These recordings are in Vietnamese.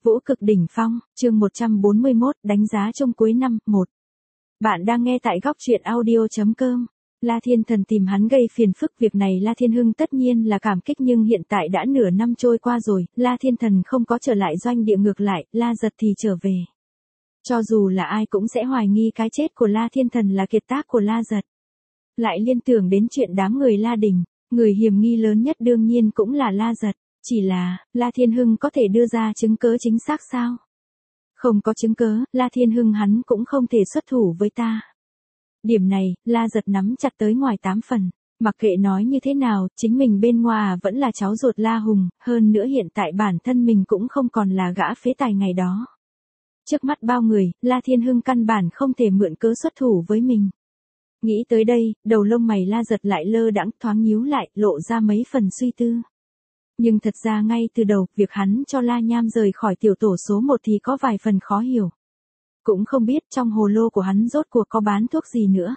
Vũ cực đỉnh phong, chương 141, đánh giá chung cuối năm, 1. Bạn đang nghe tại góc truyện audio.com. La Thiên Thần tìm hắn gây phiền phức, việc này La Thiên Hưng tất nhiên là cảm kích, nhưng hiện tại đã nửa năm trôi qua rồi, La Thiên Thần không có trở lại doanh địa, ngược lại, La Giật thì trở về. Cho dù là ai cũng sẽ hoài nghi cái chết của La Thiên Thần là kiệt tác của La Giật. Lại liên tưởng đến chuyện đám người La Đình, người hiểm nghi lớn nhất đương nhiên cũng là La Giật. Chỉ là, La Thiên Hưng có thể đưa ra chứng cớ chính xác sao? Không có chứng cớ, La Thiên Hưng hắn cũng không thể xuất thủ với ta. Điểm này, La Giật nắm chặt tới ngoài 8 phần. Mặc kệ nói như thế nào, chính mình bên ngoài vẫn là cháu ruột La Hùng, hơn nữa hiện tại bản thân mình cũng không còn là gã phế tài ngày đó. Trước mắt bao người, La Thiên Hưng căn bản không thể mượn cớ xuất thủ với mình. Nghĩ tới đây, đầu lông mày La Giật lại lơ đãng thoáng nhíu lại, lộ ra mấy phần suy tư. Nhưng thật ra ngay từ đầu, việc hắn cho La Nham rời khỏi tiểu tổ số 1 thì có vài phần khó hiểu. Cũng không biết trong hồ lô của hắn rốt cuộc có bán thuốc gì nữa.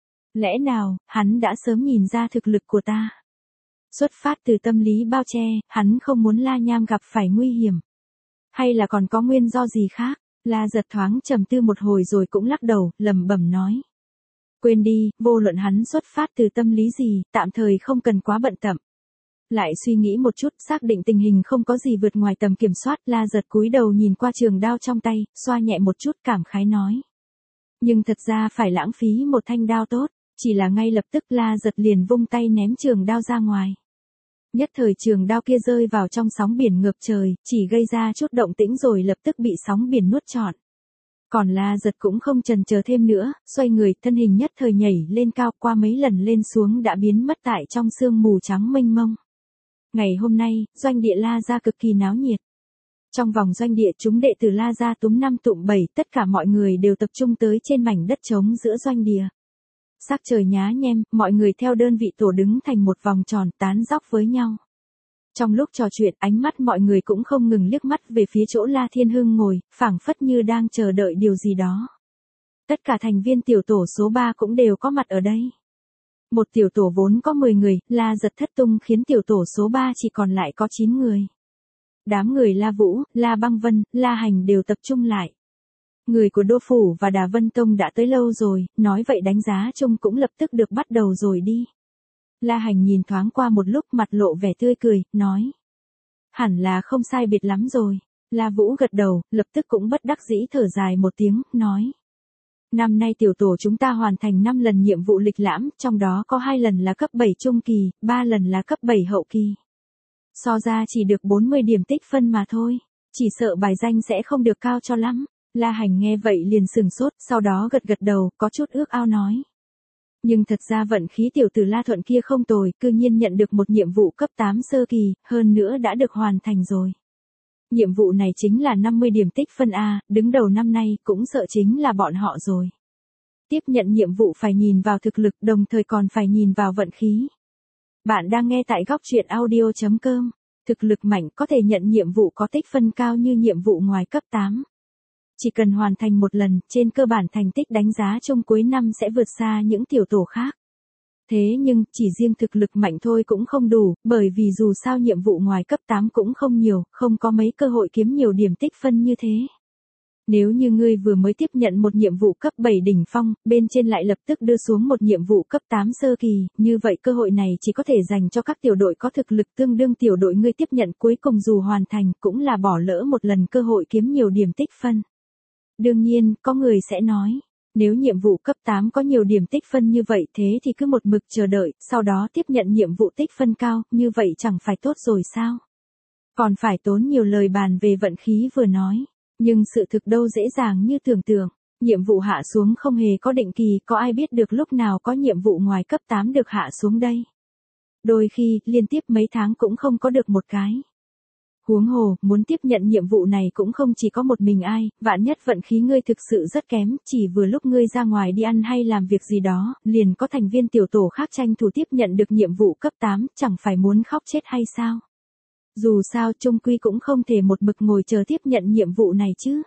Lẽ nào, hắn đã sớm nhìn ra thực lực của ta? Xuất phát từ tâm lý bao che, hắn không muốn La Nham gặp phải nguy hiểm. Hay là còn có nguyên do gì khác? La Giật thoáng trầm tư một hồi rồi cũng lắc đầu, lẩm bẩm nói. Quên đi, vô luận hắn xuất phát từ tâm lý gì, tạm thời không cần quá bận tâm. Lại suy nghĩ một chút, xác định tình hình không có gì vượt ngoài tầm kiểm soát, La Giật cúi đầu nhìn qua trường đao trong tay, xoa nhẹ một chút, cảm khái nói. Nhưng thật ra phải lãng phí một thanh đao tốt, chỉ là ngay lập tức La Giật liền vung tay ném trường đao ra ngoài. Nhất thời trường đao kia rơi vào trong sóng biển ngập trời, chỉ gây ra chút động tĩnh rồi lập tức bị sóng biển nuốt trọn. Còn La Giật cũng không chần chờ thêm nữa, xoay người, thân hình nhất thời nhảy lên cao, qua mấy lần lên xuống đã biến mất tại trong sương mù trắng mênh mông. Ngày hôm nay, doanh địa La Gia cực kỳ náo nhiệt. Trong vòng doanh địa, chúng đệ tử La Gia túm 5 tụm 7, tất cả mọi người đều tập trung tới trên mảnh đất trống giữa doanh địa. Sắc trời nhá nhem, mọi người theo đơn vị tổ đứng thành một vòng tròn, tán dóc với nhau. Trong lúc trò chuyện, ánh mắt mọi người cũng không ngừng liếc mắt về phía chỗ La Thiên Hưng ngồi, phảng phất như đang chờ đợi điều gì đó. Tất cả thành viên tiểu tổ số 3 cũng đều có mặt ở đây. Một tiểu tổ vốn có 10 người, La Giật thất tung khiến tiểu tổ số 3 chỉ còn lại có 9 người. Đám người La Vũ, La Băng Vân, La Hành đều tập trung lại. Người của Đô Phủ và Đà Vân Tông đã tới lâu rồi, nói vậy đánh giá chung cũng lập tức được bắt đầu rồi đi. La Hành nhìn thoáng qua một lúc, mặt lộ vẻ tươi cười, nói. Hẳn là không sai biệt lắm rồi. La Vũ gật đầu, lập tức cũng bất đắc dĩ thở dài một tiếng, nói. Năm nay tiểu tổ chúng ta hoàn thành 5 lần nhiệm vụ lịch lãm, trong đó có 2 lần là cấp 7 trung kỳ, 3 lần là cấp 7 hậu kỳ. So ra chỉ được 40 điểm tích phân mà thôi, chỉ sợ bài danh sẽ không được cao cho lắm. La Hành nghe vậy liền sừng sốt, sau đó gật gật đầu, có chút ước ao nói. Nhưng thật ra vận khí tiểu tử La Thuận kia không tồi, cư nhiên nhận được một nhiệm vụ cấp 8 sơ kỳ, hơn nữa đã được hoàn thành rồi. Nhiệm vụ này chính là 50 điểm tích phân A, đứng đầu năm nay, cũng sợ chính là bọn họ rồi. Tiếp nhận nhiệm vụ phải nhìn vào thực lực, đồng thời còn phải nhìn vào vận khí. Bạn đang nghe tại góc truyện audio.com. Thực lực mạnh có thể nhận nhiệm vụ có tích phân cao như nhiệm vụ ngoài cấp 8. Chỉ cần hoàn thành một lần, trên cơ bản thành tích đánh giá chung cuối năm sẽ vượt xa những tiểu tổ khác. Thế nhưng, chỉ riêng thực lực mạnh thôi cũng không đủ, bởi vì dù sao nhiệm vụ ngoài cấp 8 cũng không nhiều, không có mấy cơ hội kiếm nhiều điểm tích phân như thế. Nếu như ngươi vừa mới tiếp nhận một nhiệm vụ cấp 7 đỉnh phong, bên trên lại lập tức đưa xuống một nhiệm vụ cấp 8 sơ kỳ, như vậy cơ hội này chỉ có thể dành cho các tiểu đội có thực lực tương đương tiểu đội ngươi tiếp nhận, cuối cùng dù hoàn thành cũng là bỏ lỡ một lần cơ hội kiếm nhiều điểm tích phân. Đương nhiên, có người sẽ nói. Nếu nhiệm vụ cấp 8 có nhiều điểm tích phân như vậy thế thì cứ một mực chờ đợi, sau đó tiếp nhận nhiệm vụ tích phân cao, như vậy chẳng phải tốt rồi sao? Còn phải tốn nhiều lời bàn về vận khí vừa nói. Nhưng sự thực đâu dễ dàng như tưởng tượng. Nhiệm vụ hạ xuống không hề có định kỳ, có ai biết được lúc nào có nhiệm vụ ngoài cấp 8 được hạ xuống đây? Đôi khi, liên tiếp mấy tháng cũng không có được một cái. Huống hồ, muốn tiếp nhận nhiệm vụ này cũng không chỉ có một mình ai, vạn nhất vận khí ngươi thực sự rất kém, chỉ vừa lúc ngươi ra ngoài đi ăn hay làm việc gì đó, liền có thành viên tiểu tổ khác tranh thủ tiếp nhận được nhiệm vụ cấp 8, chẳng phải muốn khóc chết hay sao? Dù sao chung quy cũng không thể một mực ngồi chờ tiếp nhận nhiệm vụ này chứ.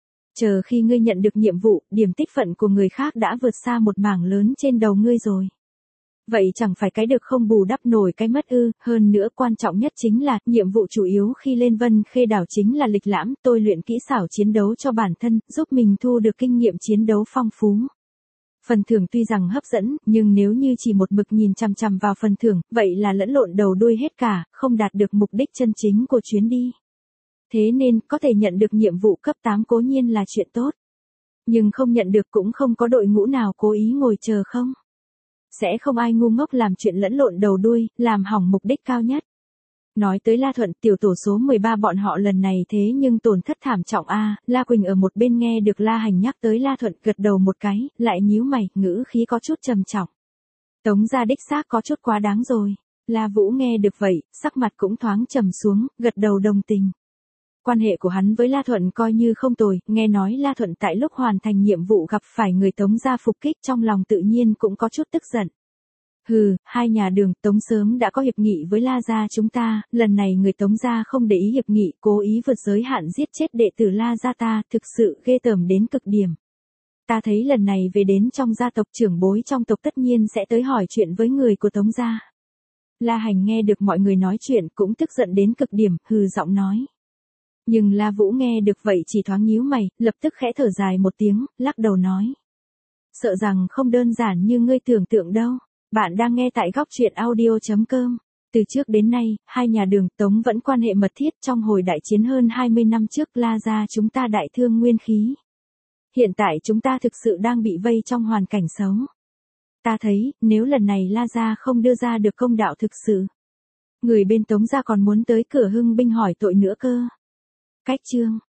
Chờ khi ngươi nhận được nhiệm vụ, điểm tích phận của người khác đã vượt xa một mảng lớn trên đầu ngươi rồi. Vậy chẳng phải cái được không bù đắp nổi cái mất ư, hơn nữa quan trọng nhất chính là, nhiệm vụ chủ yếu khi lên Vân Khê đảo chính là lịch lãm, tôi luyện kỹ xảo chiến đấu cho bản thân, giúp mình thu được kinh nghiệm chiến đấu phong phú. Phần thưởng tuy rằng hấp dẫn, nhưng nếu như chỉ một mực nhìn chằm chằm vào phần thưởng, vậy là lẫn lộn đầu đuôi hết cả, không đạt được mục đích chân chính của chuyến đi. Thế nên, có thể nhận được nhiệm vụ cấp 8 cố nhiên là chuyện tốt. Nhưng không nhận được cũng không có đội ngũ nào cố ý ngồi chờ không. Sẽ không ai ngu ngốc làm chuyện lẫn lộn đầu đuôi, làm hỏng mục đích cao nhất. Nói tới La Thuận, tiểu tổ số 13 bọn họ lần này thế nhưng tổn thất thảm trọng a. La Quỳnh ở một bên nghe được La Hành nhắc tới La Thuận, gật đầu một cái, lại nhíu mày, ngữ khí có chút trầm trọng. Tống gia đích xác có chút quá đáng rồi. La Vũ nghe được vậy, sắc mặt cũng thoáng trầm xuống, gật đầu đồng tình. Quan hệ của hắn với La Thuận coi như không tồi, nghe nói La Thuận tại lúc hoàn thành nhiệm vụ gặp phải người Tống gia phục kích, trong lòng tự nhiên cũng có chút tức giận. Hừ, hai nhà Đường, Tống sớm đã có hiệp nghị với La gia chúng ta, lần này người Tống gia không để ý hiệp nghị, cố ý vượt giới hạn giết chết đệ tử La gia ta, thực sự ghê tởm đến cực điểm. Ta thấy lần này về đến trong gia tộc, trưởng bối trong tộc tất nhiên sẽ tới hỏi chuyện với người của Tống gia. La Hành nghe được mọi người nói chuyện cũng tức giận đến cực điểm, hừ giọng nói. Nhưng La Vũ nghe được vậy chỉ thoáng nhíu mày, lập tức khẽ thở dài một tiếng, lắc đầu nói. Sợ rằng không đơn giản như ngươi tưởng tượng đâu. Bạn đang nghe tại góc truyện audio.com. Từ trước đến nay, hai nhà Đường Tống vẫn quan hệ mật thiết, trong hồi đại chiến hơn 20 năm trước La gia chúng ta đại thương nguyên khí. Hiện tại chúng ta thực sự đang bị vây trong hoàn cảnh xấu. Ta thấy, nếu lần này La gia không đưa ra được công đạo thực sự, người bên Tống gia còn muốn tới cửa Hưng binh hỏi tội nữa cơ. Cách chương